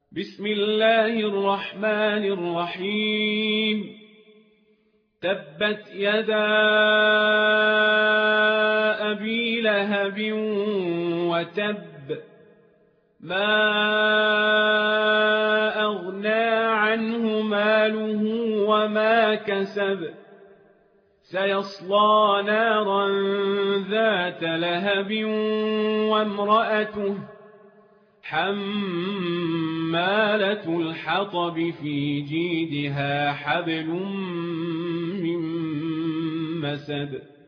بسم الله الرحمن الرحيم تبت يدا أبي لهب وتب ما أغنى عنه ماله وما كسب سيصلى نارا ذات لهب وامرأته حمالة الحطب في جيدها حبل من مسد